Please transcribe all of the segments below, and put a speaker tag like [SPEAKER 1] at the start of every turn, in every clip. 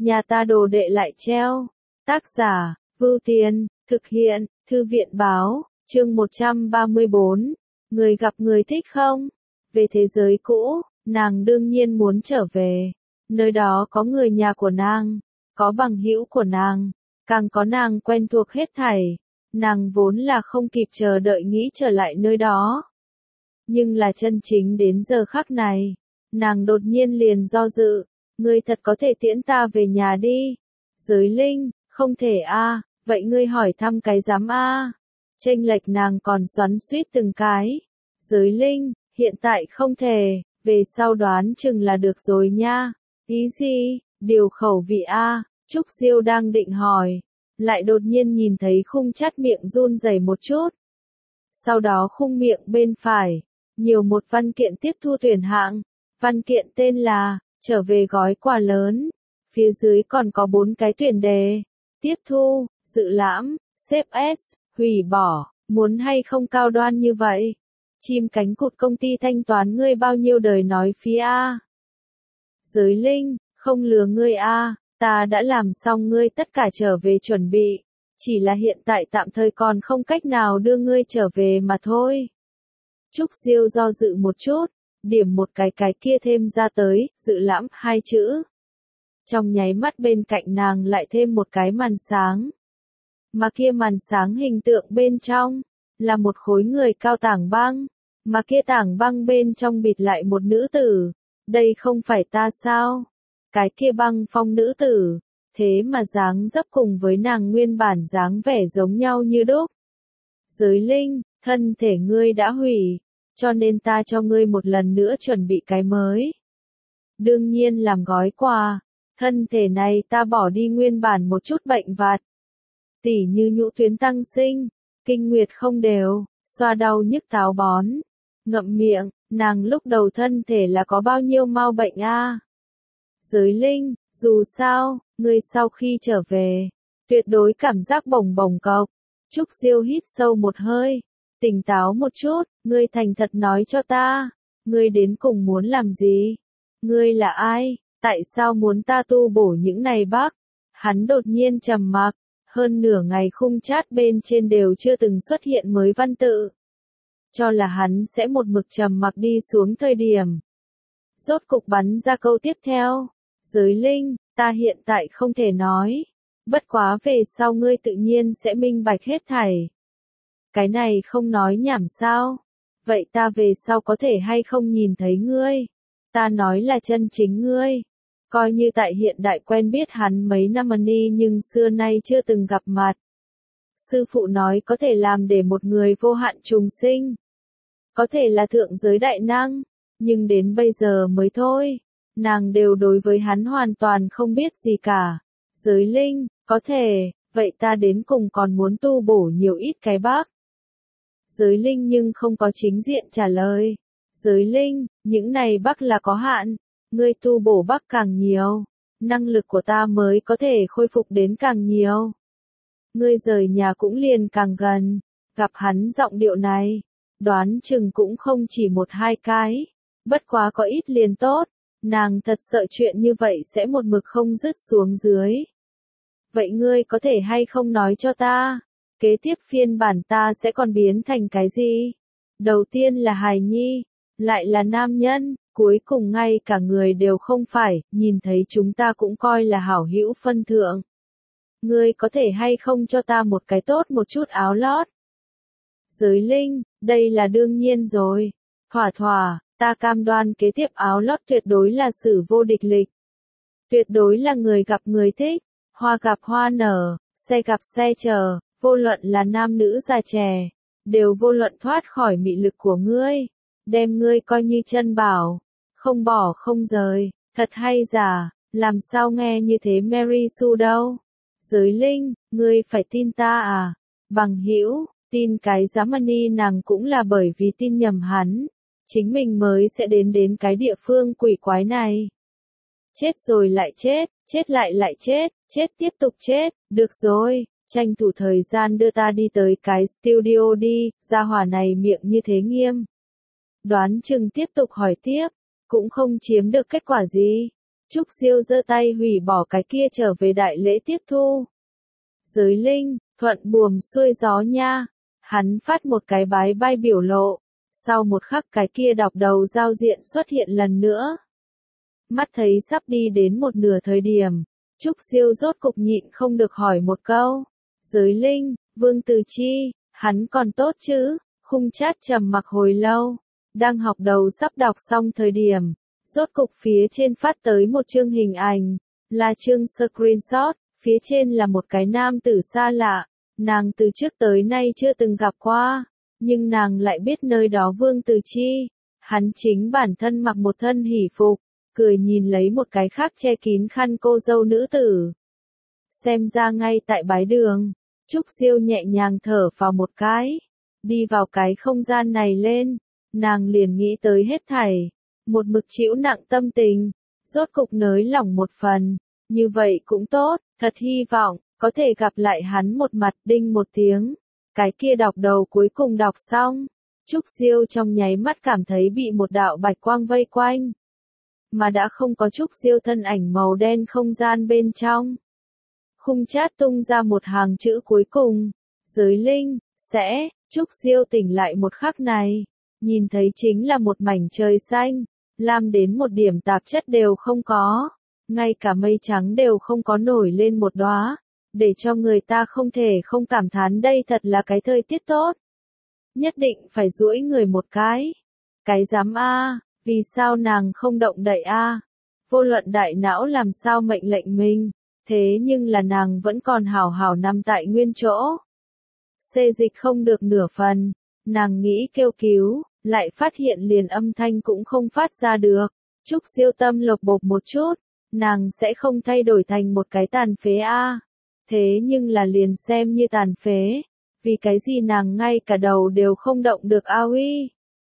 [SPEAKER 1] nhà ta đồ đệ lại treo. Tác giả, Vưu Tiền, thực hiện, Thư viện báo, chương 134. Người gặp người thích không? Về thế giới cũ, nàng đương nhiên muốn trở về. Nơi đó có người nhà của nàng, có bằng hữu của nàng, càng có nàng quen thuộc hết thảy. Nàng vốn là không kịp chờ đợi nghĩ trở lại nơi đó. Nhưng là chân chính đến giờ khắc này, nàng đột nhiên liền do dự, ngươi thật có thể tiễn ta về nhà đi. Giới linh, không thể a, vậy ngươi hỏi thăm cái dám a. Chênh lệch nàng còn xoắn xuýt từng cái. Giới linh, hiện tại không thể, về sau đoán chừng là được rồi nha. Ý gì, điều khẩu vị a. Trúc Diêu đang định hỏi, lại đột nhiên nhìn thấy khung chát miệng run rẩy một chút. Sau đó khung miệng bên phải, nhiều một văn kiện tiếp thu tuyển hạng. Văn kiện tên là, trở về gói quà lớn. Phía dưới còn có 4 cái tuyển đề. Tiếp thu, dự lãm, xếp S, hủy bỏ, muốn hay không cao đoan như vậy. Chim cánh cụt công ty thanh toán ngươi bao nhiêu đời nói phí a. Giới linh, không lừa ngươi a, ta đã làm xong ngươi tất cả trở về chuẩn bị. Chỉ là hiện tại tạm thời còn không cách nào đưa ngươi trở về mà thôi. Trúc Diêu do dự một chút, điểm một cái kia thêm ra tới, dự lãm 2 chữ. Trong nháy mắt bên cạnh nàng lại thêm một cái màn sáng. Mà kia màn sáng hình tượng bên trong, là một khối người cao tảng băng. Mà kia tảng băng bên trong bịt lại một nữ tử. Đây không phải ta sao? Cái kia băng phong nữ tử. Thế mà dáng dấp cùng với nàng nguyên bản dáng vẻ giống nhau như đúc. Giới linh, thân thể ngươi đã hủy, cho nên ta cho ngươi một lần nữa chuẩn bị cái mới. Đương nhiên làm gói quà, thân thể này ta bỏ đi nguyên bản một chút bệnh vặt. Tỉ như nhũ tuyến tăng sinh, kinh nguyệt không đều, xoa đau nhức táo bón, ngậm miệng, nàng lúc đầu thân thể là có bao nhiêu mau bệnh a? Giới linh, dù sao, ngươi sau khi trở về, tuyệt đối cảm giác bồng bồng cộc. Trúc Diêu hít sâu một hơi, tỉnh táo một chút, ngươi thành thật nói cho ta, ngươi đến cùng muốn làm gì? Ngươi là ai? Tại sao muốn ta tu bổ những này bác? Hắn đột nhiên trầm mặc, hơn nửa ngày khung chat bên trên đều chưa từng xuất hiện mới văn tự. Cho là hắn sẽ một mực trầm mặc đi xuống thời điểm. Rốt cục bắn ra câu tiếp theo. Giới linh, ta hiện tại không thể nói. Bất quá về sau ngươi tự nhiên sẽ minh bạch hết thảy. Cái này không nói nhảm sao? Vậy ta về sau có thể hay không nhìn thấy ngươi? Ta nói là chân chính ngươi. Coi như tại hiện đại quen biết hắn mấy năm đi nhưng xưa nay chưa từng gặp mặt. Sư phụ nói có thể làm để một người vô hạn trùng sinh. Có thể là thượng giới đại năng, nhưng đến bây giờ mới thôi. Nàng đều đối với hắn hoàn toàn không biết gì cả. Giới linh, có thể, vậy ta đến cùng còn muốn tu bổ nhiều ít cái bác. Giới linh nhưng không có chính diện trả lời. Giới linh, những này bác là có hạn. Ngươi tu bổ bác càng nhiều, năng lực của ta mới có thể khôi phục đến càng nhiều. Ngươi rời nhà cũng liền càng gần, gặp hắn giọng điệu này, đoán chừng cũng không chỉ 1-2 cái, bất quá có ít liền tốt, nàng thật sợ chuyện như vậy sẽ một mực không dứt xuống dưới. Vậy ngươi có thể hay không nói cho ta, kế tiếp phiên bản ta sẽ còn biến thành cái gì? Đầu tiên là hài nhi, lại là nam nhân. Cuối cùng ngay cả người đều không phải, nhìn thấy chúng ta cũng coi là hảo hữu phân thượng. Ngươi có thể hay không cho ta một cái tốt một chút áo lót? Giới linh, đây là đương nhiên rồi. Thỏa, ta cam đoan kế tiếp áo lót tuyệt đối là sử vô địch lịch. Tuyệt đối là người gặp người thích, hoa gặp hoa nở, xe gặp xe chờ, vô luận là nam nữ già trẻ, đều vô luận thoát khỏi mị lực của ngươi. Đem ngươi coi như chân bảo, không bỏ không rời, thật hay giả, làm sao nghe như thế Mary Sue đâu? Giới linh, ngươi phải tin ta à? Bằng hữu, tin cái Germany nàng cũng là bởi vì tin nhầm hắn, chính mình mới sẽ đến cái địa phương quỷ quái này. Chết rồi lại chết, chết lại chết, chết tiếp tục chết, được rồi, tranh thủ thời gian đưa ta đi tới cái studio đi, gia hỏa này miệng như thế nghiêm. Đoán chừng tiếp tục hỏi tiếp, cũng không chiếm được kết quả gì. Trúc Diêu giơ tay hủy bỏ cái kia trở về đại lễ tiếp thu. Giới linh, thuận buồm xuôi gió nha. Hắn phát một cái bái bai biểu lộ. Sau một khắc cái kia đọc đầu giao diện xuất hiện lần nữa. Mắt thấy sắp đi đến một nửa thời điểm. Trúc Diêu rốt cục nhịn không được hỏi một câu. Giới linh, Vương Từ Chi, hắn còn tốt chứ? Khung chat trầm mặc hồi lâu. Đang học đầu sắp đọc xong thời điểm. Rốt cục phía trên phát tới một chương hình ảnh. Là chương screenshot. Phía trên là một cái nam tử xa lạ. Nàng từ trước tới nay chưa từng gặp qua. Nhưng nàng lại biết nơi đó Vương Từ Chi. Hắn chính bản thân mặc một thân hỷ phục. Cười nhìn lấy một cái khác che kín khăn cô dâu nữ tử. Xem ra ngay tại bái đường. Trúc Diêu nhẹ nhàng thở vào một cái. Đi vào cái không gian này lên. Nàng liền nghĩ tới hết thảy. Một mực chịu nặng tâm tình. Rốt cục nới lỏng một phần. Như vậy cũng tốt. Thật hy vọng có thể gặp lại hắn một mặt. Đinh một tiếng. Cái kia đọc đầu cuối cùng đọc xong. Trúc Diêu trong nháy mắt cảm thấy bị một đạo bạch quang vây quanh. Mà đã không có Trúc Diêu thân ảnh màu đen không gian bên trong. Khung chat tung ra một hàng chữ cuối cùng. Giới linh, sẽ, Trúc Diêu tỉnh lại một khắc này. Nhìn thấy chính là một mảnh trời xanh. Lam đến một điểm tạp chất đều không có. Ngay cả mây trắng đều không có nổi lên một đóa. Để cho người ta không thể không cảm thán đây thật là cái thời tiết tốt. Nhất định phải duỗi người một cái. Cái dám a, vì sao nàng không động đậy a? Vô luận đại não làm sao mệnh lệnh mình, thế nhưng là nàng vẫn còn hảo hảo nằm tại nguyên chỗ. Xê dịch không được nửa phần, nàng nghĩ kêu cứu, lại phát hiện liền âm thanh cũng không phát ra được. Trúc Diêu tâm lột bột một chút, nàng sẽ không thay đổi thành một cái tàn phế a. Thế nhưng là liền xem như tàn phế, vì cái gì nàng ngay cả đầu đều không động được a uy.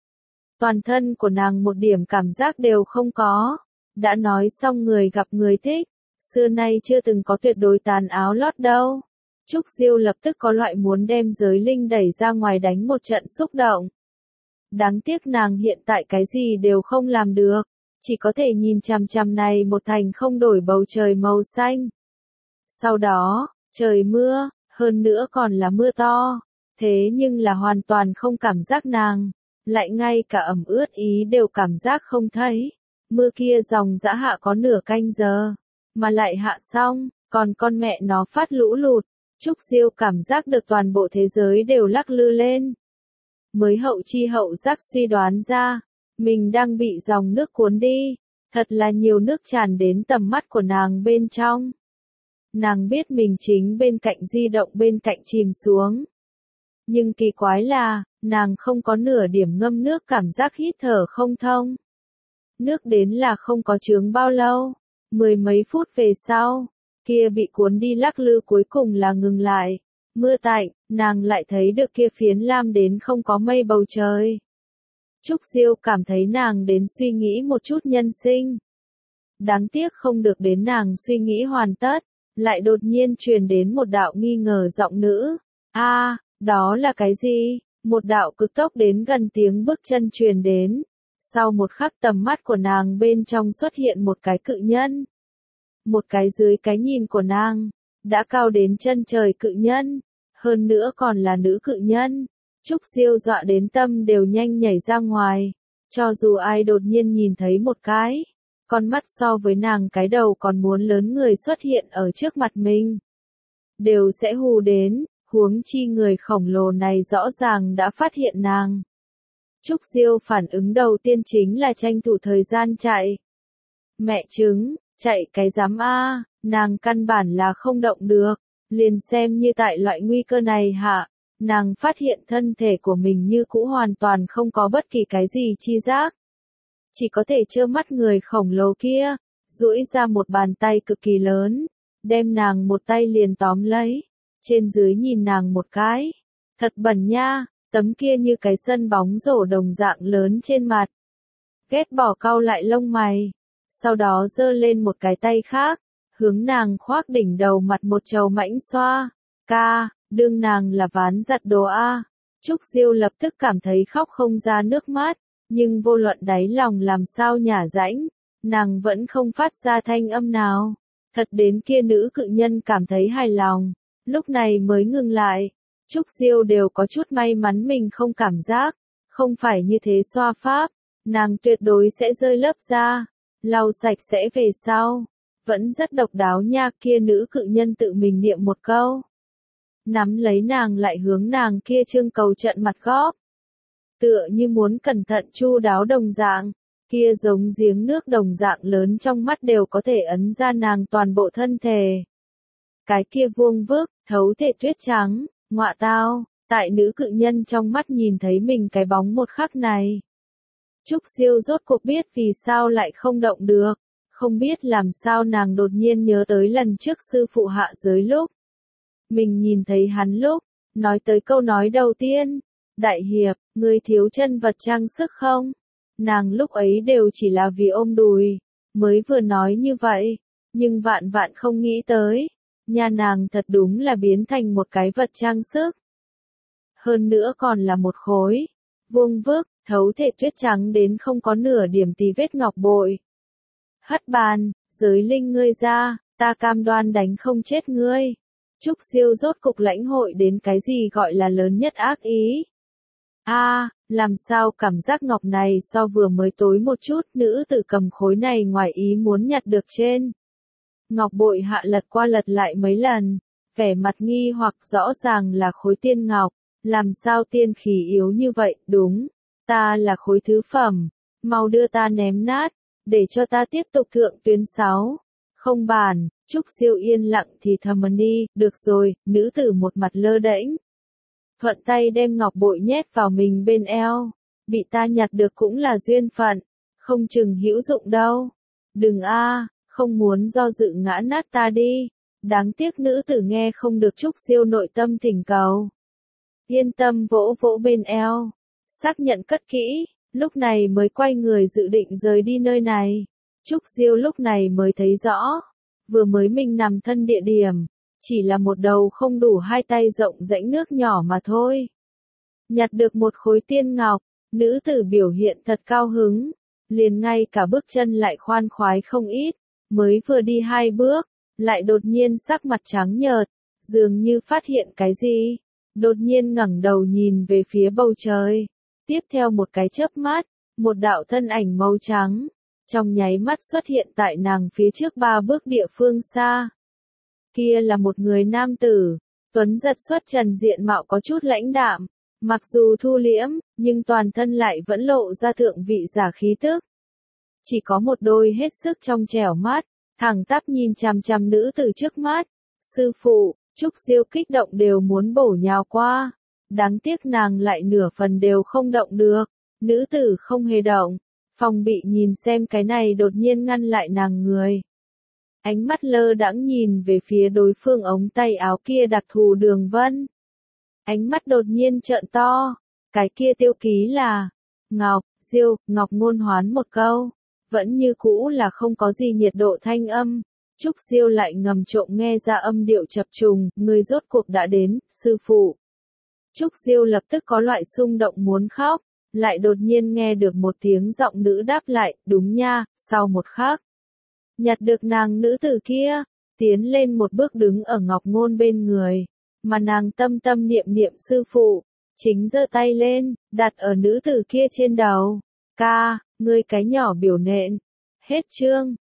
[SPEAKER 1] Toàn thân của nàng một điểm cảm giác đều không có. Đã nói xong người gặp người thích, xưa nay chưa từng có tuyệt đối tàn áo lót đâu. Trúc Diêu lập tức có loại muốn đem giới linh đẩy ra ngoài đánh một trận xúc động. Đáng tiếc nàng hiện tại cái gì đều không làm được, chỉ có thể nhìn chằm chằm này một thành không đổi bầu trời màu xanh. Sau đó, trời mưa, hơn nữa còn là mưa to, thế nhưng là hoàn toàn không cảm giác nàng, lại ngay cả ẩm ướt ý đều cảm giác không thấy. Mưa kia dòng dã hạ có nửa canh giờ, mà lại hạ xong, còn con mẹ nó phát lũ lụt. Trúc Diêu cảm giác được toàn bộ thế giới đều lắc lư lên. Mới hậu chi hậu giác suy đoán ra, mình đang bị dòng nước cuốn đi, thật là nhiều nước tràn đến tầm mắt của nàng bên trong. Nàng biết mình chính bên cạnh di động bên cạnh chìm xuống. Nhưng kỳ quái là, nàng không có nửa điểm ngâm nước cảm giác hít thở không thông. Nước đến là không có chướng bao lâu, 10 mấy phút về sau, kia bị cuốn đi lắc lư cuối cùng là ngừng lại. Mưa tạnh, nàng lại thấy được kia phiến lam đến không có mây bầu trời. Trúc Diêu cảm thấy nàng đến suy nghĩ một chút nhân sinh. Đáng tiếc không được đến nàng suy nghĩ hoàn tất, lại đột nhiên truyền đến một đạo nghi ngờ giọng nữ. A, đó là cái gì? Một đạo cực tốc đến gần tiếng bước chân truyền đến. Sau một khắc tầm mắt của nàng bên trong xuất hiện một cái cự nhân. Một cái dưới cái nhìn của nàng, đã cao đến chân trời cự nhân, hơn nữa còn là nữ cự nhân. Trúc Diêu dọa đến tâm đều nhanh nhảy ra ngoài, cho dù ai đột nhiên nhìn thấy một cái, con mắt so với nàng cái đầu còn muốn lớn người xuất hiện ở trước mặt mình, đều sẽ hù đến, huống chi người khổng lồ này rõ ràng đã phát hiện nàng. Trúc Diêu phản ứng đầu tiên chính là tranh thủ thời gian chạy. Mẹ chứng, chạy cái dám a, nàng căn bản là không động được, liền xem như tại loại nguy cơ này hạ, nàng phát hiện thân thể của mình như cũ hoàn toàn không có bất kỳ cái gì chi giác. Chỉ có thể trơ mắt người khổng lồ kia, duỗi ra một bàn tay cực kỳ lớn, đem nàng một tay liền tóm lấy, trên dưới nhìn nàng một cái. Thật bẩn nha, tấm kia như cái sân bóng rổ đồng dạng lớn trên mặt. Ghét bỏ cau lại lông mày, sau đó giơ lên một cái tay khác, hướng nàng khoác đỉnh đầu mặt một trầu mãnh xoa. Ca, đương nàng là ván giặt đồ a. Trúc Diêu lập tức cảm thấy khóc không ra nước mắt, nhưng vô luận đáy lòng làm sao nhả rãnh, nàng vẫn không phát ra thanh âm nào. Thật đến kia nữ cự nhân cảm thấy hài lòng, lúc này mới ngừng lại. Trúc Diêu đều có chút may mắn mình không cảm giác, không phải như thế xoa pháp, nàng tuyệt đối sẽ rơi lớp da, lau sạch sẽ về sau. Vẫn rất độc đáo nha, kia nữ cự nhân tự mình niệm một câu. Nắm lấy nàng lại hướng nàng kia trương cầu trận mặt góp. Tựa như muốn cẩn thận chu đáo đồng dạng, kia giống giếng nước đồng dạng lớn trong mắt đều có thể ấn ra nàng toàn bộ thân thể. Cái kia vuông vức, thấu thể tuyết trắng, ngọa tao, tại nữ cự nhân trong mắt nhìn thấy mình cái bóng một khắc này. Trúc Diêu rốt cuộc biết vì sao lại không động được, không biết làm sao nàng đột nhiên nhớ tới lần trước sư phụ hạ giới lúc. Mình nhìn thấy hắn lúc, nói tới câu nói đầu tiên, đại hiệp, ngươi thiếu chân vật trang sức không? Nàng lúc ấy đều chỉ là vì ôm đùi, mới vừa nói như vậy, nhưng vạn vạn không nghĩ tới, nhà nàng thật đúng là biến thành một cái vật trang sức. Hơn nữa còn là một khối, vuông vức, thấu thể tuyết trắng đến không có nửa điểm tí vết ngọc bội. Hất bàn, giới linh ngươi ra, ta cam đoan đánh không chết ngươi. Trúc Diêu rốt cục lãnh hội đến cái gì gọi là lớn nhất ác ý. Làm sao cảm giác ngọc này so vừa mới tối một chút, nữ tử cầm khối này ngoài ý muốn nhặt được trên. Ngọc bội hạ lật qua lật lại mấy lần, vẻ mặt nghi hoặc rõ ràng là khối tiên ngọc, làm sao tiên khí yếu như vậy, đúng, ta là khối thứ phẩm, mau đưa ta ném nát, để cho ta tiếp tục thượng tuyến 6. Không bàn, Trúc Diêu yên lặng thì thầm đi, được rồi, nữ tử một mặt lơ đễnh. Thuận tay đem ngọc bội nhét vào mình bên eo, bị ta nhặt được cũng là duyên phận, không chừng hữu dụng đâu. Đừng không muốn do dự ngã nát ta đi. Đáng tiếc nữ tử nghe không được Trúc Diêu nội tâm thỉnh cầu. Yên tâm vỗ vỗ bên eo, xác nhận cất kỹ, lúc này mới quay người dự định rời đi nơi này. Trúc Diêu lúc này mới thấy rõ, vừa mới mình nằm thân địa điểm, chỉ là một đầu không đủ hai tay rộng rãnh nước nhỏ mà thôi. Nhặt được một khối tiên ngọc, nữ tử biểu hiện thật cao hứng, liền ngay cả bước chân lại khoan khoái không ít, mới vừa đi 2 bước, lại đột nhiên sắc mặt trắng nhợt, dường như phát hiện cái gì, đột nhiên ngẩng đầu nhìn về phía bầu trời, tiếp theo một cái chớp mắt, một đạo thân ảnh màu trắng, trong nháy mắt xuất hiện tại nàng phía trước 3 bước địa phương xa. Kia là một người nam tử, tuấn giật xuất trần diện mạo có chút lãnh đạm, mặc dù thu liễm, nhưng toàn thân lại vẫn lộ ra thượng vị giả khí tức. Chỉ có một đôi hết sức trong trẻo mắt, thẳng tắp nhìn chằm chằm nữ tử trước mắt. Sư phụ, Trúc Diêu kích động đều muốn bổ nhào qua. Đáng tiếc nàng lại nửa phần đều không động được. Nữ tử không hề động, phòng bị nhìn xem cái này đột nhiên ngăn lại nàng người. Ánh mắt lơ đãng nhìn về phía đối phương ống tay áo kia đặc thù đường vân. Ánh mắt đột nhiên trợn to, cái kia tiêu ký là Ngọc, Diêu, Ngọc ngôn hoán một câu, vẫn như cũ là không có gì nhiệt độ thanh âm. Trúc Diêu lại ngầm trộm nghe ra âm điệu chập trùng, người rốt cuộc đã đến, sư phụ. Trúc Diêu lập tức có loại xung động muốn khóc, lại đột nhiên nghe được một tiếng giọng nữ đáp lại, đúng nha, sau một khắc. Nhặt được nàng nữ tử kia, tiến lên một bước đứng ở Ngọc Ngôn bên người, mà nàng tâm tâm niệm niệm sư phụ, chính giơ tay lên, đặt ở nữ tử kia trên đầu. Ca, ngươi cái nhỏ biểu nện. Hết chương.